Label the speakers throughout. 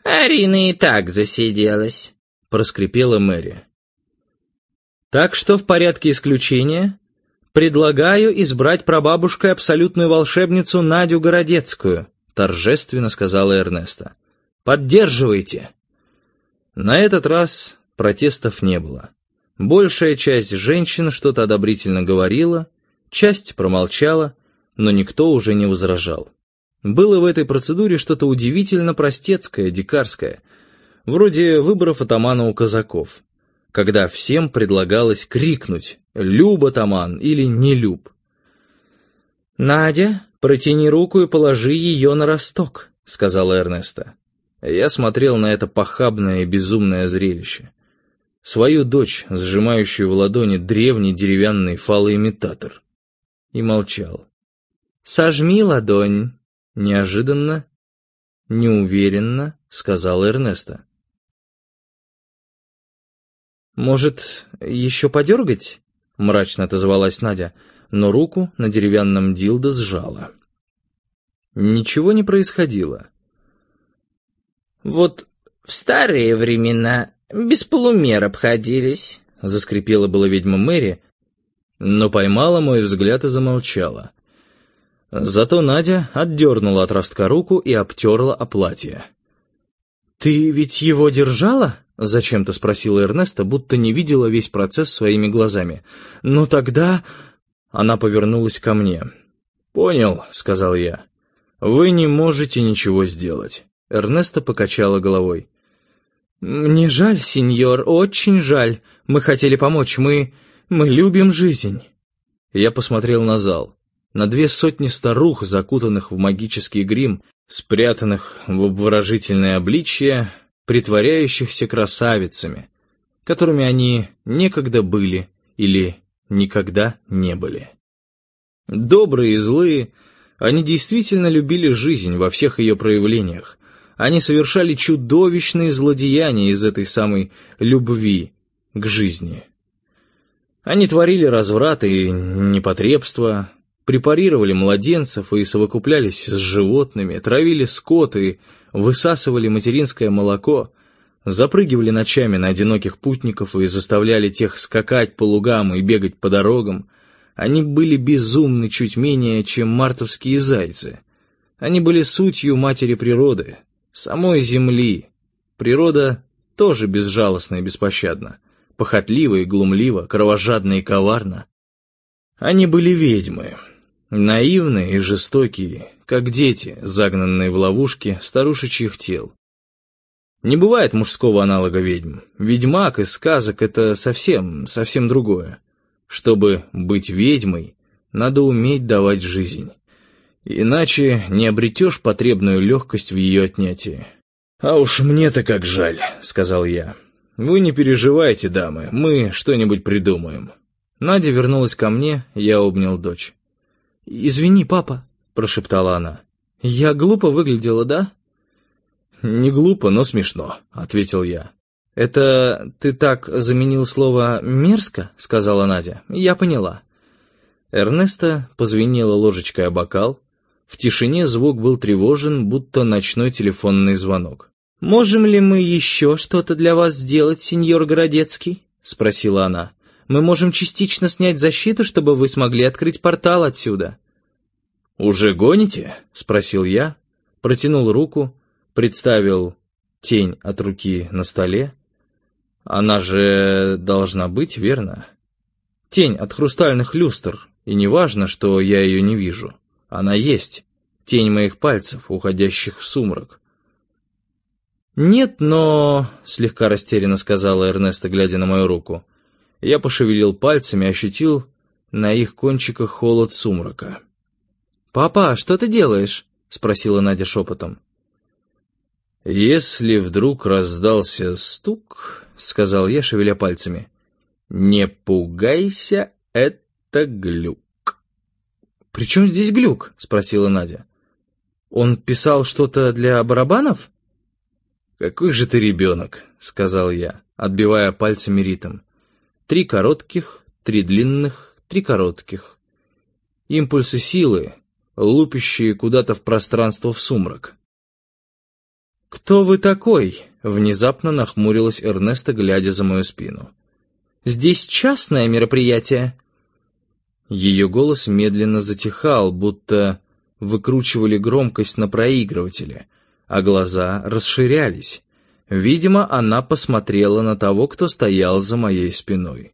Speaker 1: «Арина и так засиделась», — проскрипела Мэри. «Так что в порядке исключения предлагаю избрать прабабушкой абсолютную волшебницу Надю Городецкую», — торжественно сказала Эрнеста. «Поддерживайте!» На этот раз протестов не было. Большая часть женщин что-то одобрительно говорила, часть промолчала, но никто уже не возражал. Было в этой процедуре что-то удивительно простецкое, дикарское, вроде выборов атамана у казаков, когда всем предлагалось крикнуть «Люб, атаман!» или «Не люб!». «Надя, протяни руку и положи ее на росток», — сказала Эрнеста. Я смотрел на это похабное и безумное зрелище. Свою дочь, сжимающую в ладони древний деревянный фалоимитатор. И молчал. «Сожми ладонь», — неожиданно, неуверенно сказала Эрнеста. «Может, еще подергать?» — мрачно отозвалась Надя, но руку на деревянном дилдо сжала. Ничего не происходило. «Вот в старые времена без полумер обходились», — заскрипела была ведьма Мэри, но поймала мой взгляд и замолчала. Зато Надя отдернула от ростка руку и обтерла о платье. «Ты ведь его держала?» — зачем-то спросила Эрнеста, будто не видела весь процесс своими глазами. «Ну тогда...» Она повернулась ко мне. «Понял», — сказал я. «Вы не можете ничего сделать». Эрнеста покачала головой. «Мне жаль, сеньор, очень жаль. Мы хотели помочь, мы любим жизнь». Я посмотрел на зал, на 200 старух, закутанных в магический грим, спрятанных в обворожительное обличье, притворяющихся красавицами, которыми они некогда были или никогда не были. Добрые и злые, они действительно любили жизнь во всех ее проявлениях. Они совершали чудовищные злодеяния из этой самой любви к жизни. Они творили разврат и непотребство, препарировали младенцев и совокуплялись с животными, травили скот и высасывали материнское молоко, запрыгивали ночами на одиноких путников и заставляли тех скакать по лугам и бегать по дорогам. Они были безумны чуть менее, чем мартовские зайцы. Они были сутью матери природы, самой земли. Природа тоже безжалостна и беспощадна, похотлива и глумлива, кровожадна и коварна. Они были ведьмы, наивные и жестокие, как дети, загнанные в ловушки старушечьих тел. Не бывает мужского аналога ведьм. Ведьмак из сказок — это совсем другое. Чтобы быть ведьмой, надо уметь давать жизнь. Иначе не обретешь потребную легкость в ее отнятии. «А уж мне-то как жаль», — сказал я. «Вы не переживайте, дамы, мы что-нибудь придумаем». Надя вернулась ко мне, я обнял дочь. «Извини, папа», — прошептала она. «Я глупо выглядела, да?» «Не глупо, но смешно», — ответил я. «Это ты так заменил слово «мерзко», — сказала Надя. «Я поняла». Эрнеста позвенела ложечкой о бокал. В тишине звук был тревожен, будто ночной телефонный звонок. «Можем ли мы еще что-то для вас сделать, сеньор Городецкий?» — спросила она. «Мы можем частично снять защиту, чтобы вы смогли открыть портал отсюда». «Уже гоните?» — спросил я, протянул руку, представил тень от руки на столе. Она же должна быть, верно? Тень от хрустальных люстр, и не важно, что я ее не вижу. Она есть, тень моих пальцев, уходящих в сумрак. «Нет, но...» — слегка растерянно сказала Эрнеста, глядя на мою руку. Я пошевелил пальцами, ощутил на их кончиках холод сумрака. «Папа, что ты делаешь?» — спросила Надя шепотом. «Если вдруг раздался стук, — сказал я, шевеля пальцами, — не пугайся, это глюк». «При чем здесь глюк?» — спросила Надя. «Он писал что-то для барабанов?» «Какой же ты ребенок», — сказал я, отбивая пальцами ритм. 3 коротких, 3 длинных, 3 коротких. Импульсы силы, лупящие куда-то в пространство в сумрак. «Кто вы такой?» — внезапно нахмурилась Эрнеста, глядя за мою спину. «Здесь частное мероприятие». Ее голос медленно затихал, будто выкручивали громкость на проигрывателе, а глаза расширялись. Видимо, она посмотрела на того, кто стоял за моей спиной.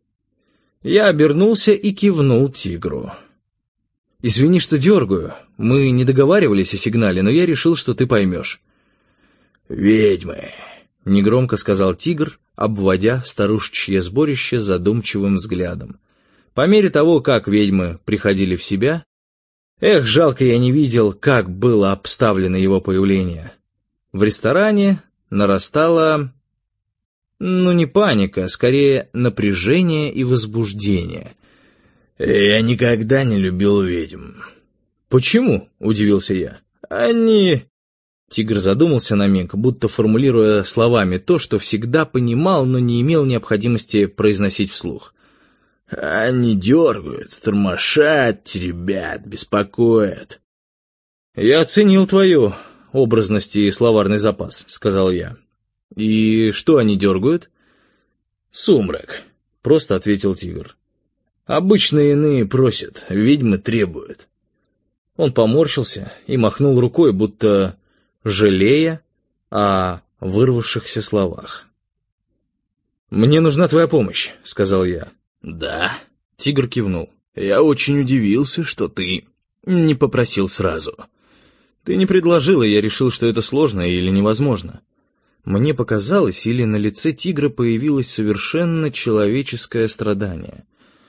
Speaker 1: Я обернулся и кивнул тигру. «Извини, что дергаю. Мы не договаривались о сигнале, но я решил, что ты поймешь».
Speaker 2: «Ведьмы»,
Speaker 1: — негромко сказал тигр, обводя старушечье сборище задумчивым взглядом. По мере того, как ведьмы приходили в себя... Эх, жалко, я не видел, как было обставлено его появление. В ресторане нарастала... не паника, скорее напряжение и возбуждение.
Speaker 2: «Я никогда не любил ведьм».
Speaker 1: «Почему?» — удивился я.
Speaker 2: «Они...»
Speaker 1: Тигр задумался на миг, будто формулируя словами то, что всегда понимал, но не имел необходимости произносить вслух.
Speaker 2: «Они дергают, тормошат, теребят, беспокоят».
Speaker 1: «Я оценил твою образность и словарный запас», — сказал я. «И что они дергают?»
Speaker 2: «Сумрак»,
Speaker 1: — просто ответил тигр.
Speaker 2: «Обычно иные просят, ведьмы требуют».
Speaker 1: Он поморщился и махнул рукой, будто жалея о вырвавшихся словах. «Мне нужна твоя помощь», — сказал я.
Speaker 2: «Да?»
Speaker 1: — тигр кивнул.
Speaker 2: «Я очень удивился, что ты не попросил сразу».
Speaker 1: «Ты не предложил, и я решил, что это сложно или невозможно». Мне показалось, или на лице тигра появилось совершенно человеческое страдание.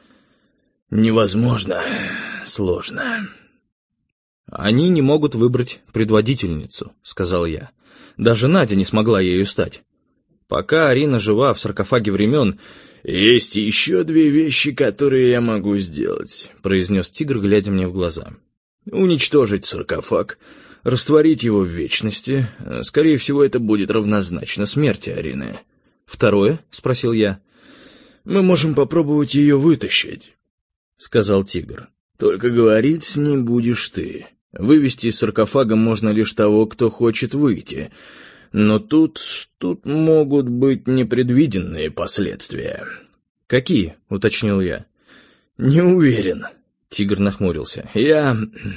Speaker 2: «Невозможно. Сложно».
Speaker 1: «Они не могут выбрать предводительницу», — сказал я. «Даже Надя не смогла ею стать. Пока Арина жива в саркофаге времен...»
Speaker 2: «Есть еще 2 вещи, которые я могу сделать»,
Speaker 1: — произнес тигр, глядя мне в глаза.
Speaker 2: «Уничтожить саркофаг, растворить его в вечности. Скорее всего, это будет равнозначно смерти Арины».
Speaker 1: «Второе?» — спросил я.
Speaker 2: «Мы можем попробовать ее вытащить», — сказал тигр. «Только говорить с ней будешь ты. Вывести из саркофага можно лишь того, кто хочет выйти. Но тут могут быть непредвиденные последствия».
Speaker 1: «Какие?» — уточнил я.
Speaker 2: «Не уверен», —
Speaker 1: тигр нахмурился.
Speaker 2: «Я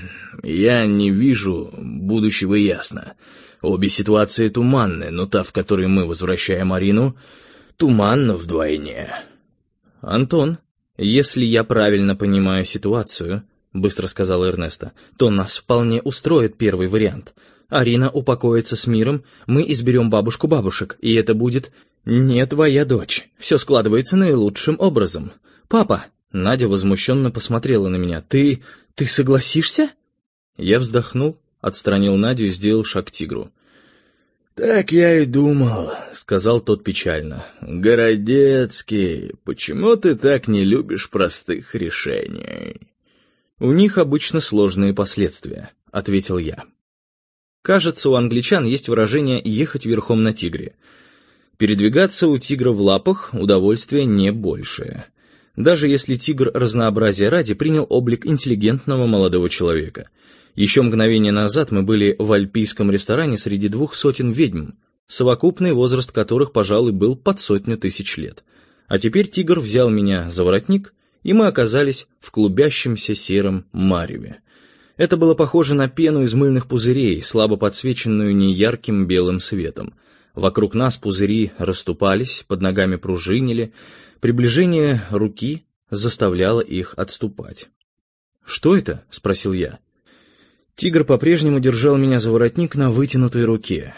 Speaker 2: не вижу будущего ясно. Обе ситуации туманны, но та, в которой мы возвращаем Арину, туманна вдвойне».
Speaker 1: «Антон, если я правильно понимаю ситуацию, — быстро сказала Эрнеста, — то нас вполне устроит первый вариант. Арина упокоится с миром, мы изберем бабушку бабушек, и это будет не твоя дочь. Все складывается наилучшим образом. Папа!» Надя возмущенно посмотрела на меня. «Ты согласишься?» Я вздохнул, отстранил Надю и сделал шаг к тигру.
Speaker 2: «Так я и думал», — сказал тот печально. «Городецкий, почему ты так не любишь простых решений?»
Speaker 1: «У них обычно сложные последствия», — ответил я. Кажется, у англичан есть выражение «ехать верхом на тигре». Передвигаться у тигра в лапах удовольствие не большее. Даже если тигр разнообразия ради принял облик интеллигентного молодого человека. Еще мгновение назад мы были в альпийском ресторане среди 200 ведьм, совокупный возраст которых, пожалуй, был под 100 тысяч лет. А теперь тигр взял меня за воротник, и мы оказались в клубящемся сером мареве. Это было похоже на пену из мыльных пузырей, слабо подсвеченную неярким белым светом. Вокруг нас пузыри расступались, под ногами пружинили. Приближение руки заставляло их отступать. «Что это?» — спросил я. Тигр по-прежнему держал меня за воротник на вытянутой руке.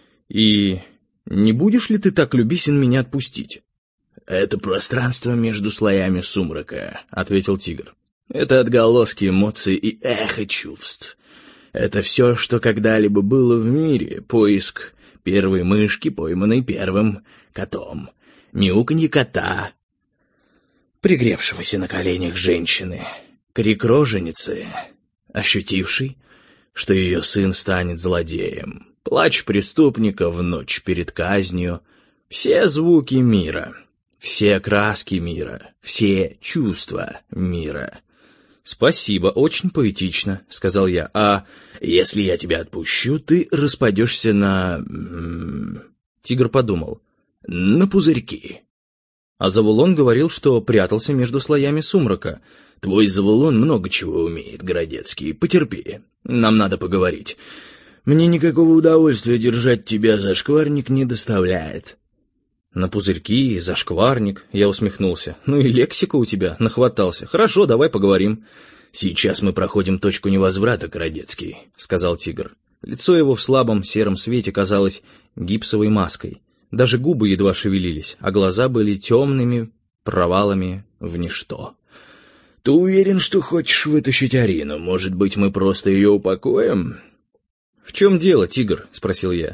Speaker 1: «И не будешь ли ты так любезен меня отпустить?»
Speaker 2: «Это пространство между слоями сумрака», — ответил тигр.
Speaker 1: «Это отголоски эмоций
Speaker 2: и эхо чувств. Это все, что когда-либо было в мире. Поиск первой мышки, пойманной первым котом. Мяуканье кота, пригревшегося на коленях женщины. Крик роженицы, ощутивший, что ее сын станет злодеем. Плач преступника в ночь перед казнью. Все звуки мира, все краски мира, все чувства мира.
Speaker 1: «Спасибо, очень поэтично», — сказал я. «А
Speaker 2: если я тебя отпущу, ты распадешься на...»
Speaker 1: Тигр подумал.
Speaker 2: «На пузырьки».
Speaker 1: А Завулон говорил, что прятался между слоями сумрака.
Speaker 2: «Твой Завулон много чего умеет, Городецкий. Потерпи. Нам надо поговорить. Мне никакого удовольствия держать тебя, зашкварник, не доставляет».
Speaker 1: «На пузырьки, зашкварник», — я усмехнулся. «Ну и лексика у тебя нахватался. Хорошо, давай поговорим».
Speaker 2: «Сейчас мы проходим точку невозврата, Городецкий», —
Speaker 1: сказал Тигр. Лицо его в слабом сером свете казалось гипсовой маской. Даже губы едва шевелились, а глаза были темными провалами в ничто.
Speaker 2: «Ты уверен, что хочешь вытащить Арину? Может быть, мы просто ее упокоим?»
Speaker 1: «В чем дело, Тигр?» — спросил я.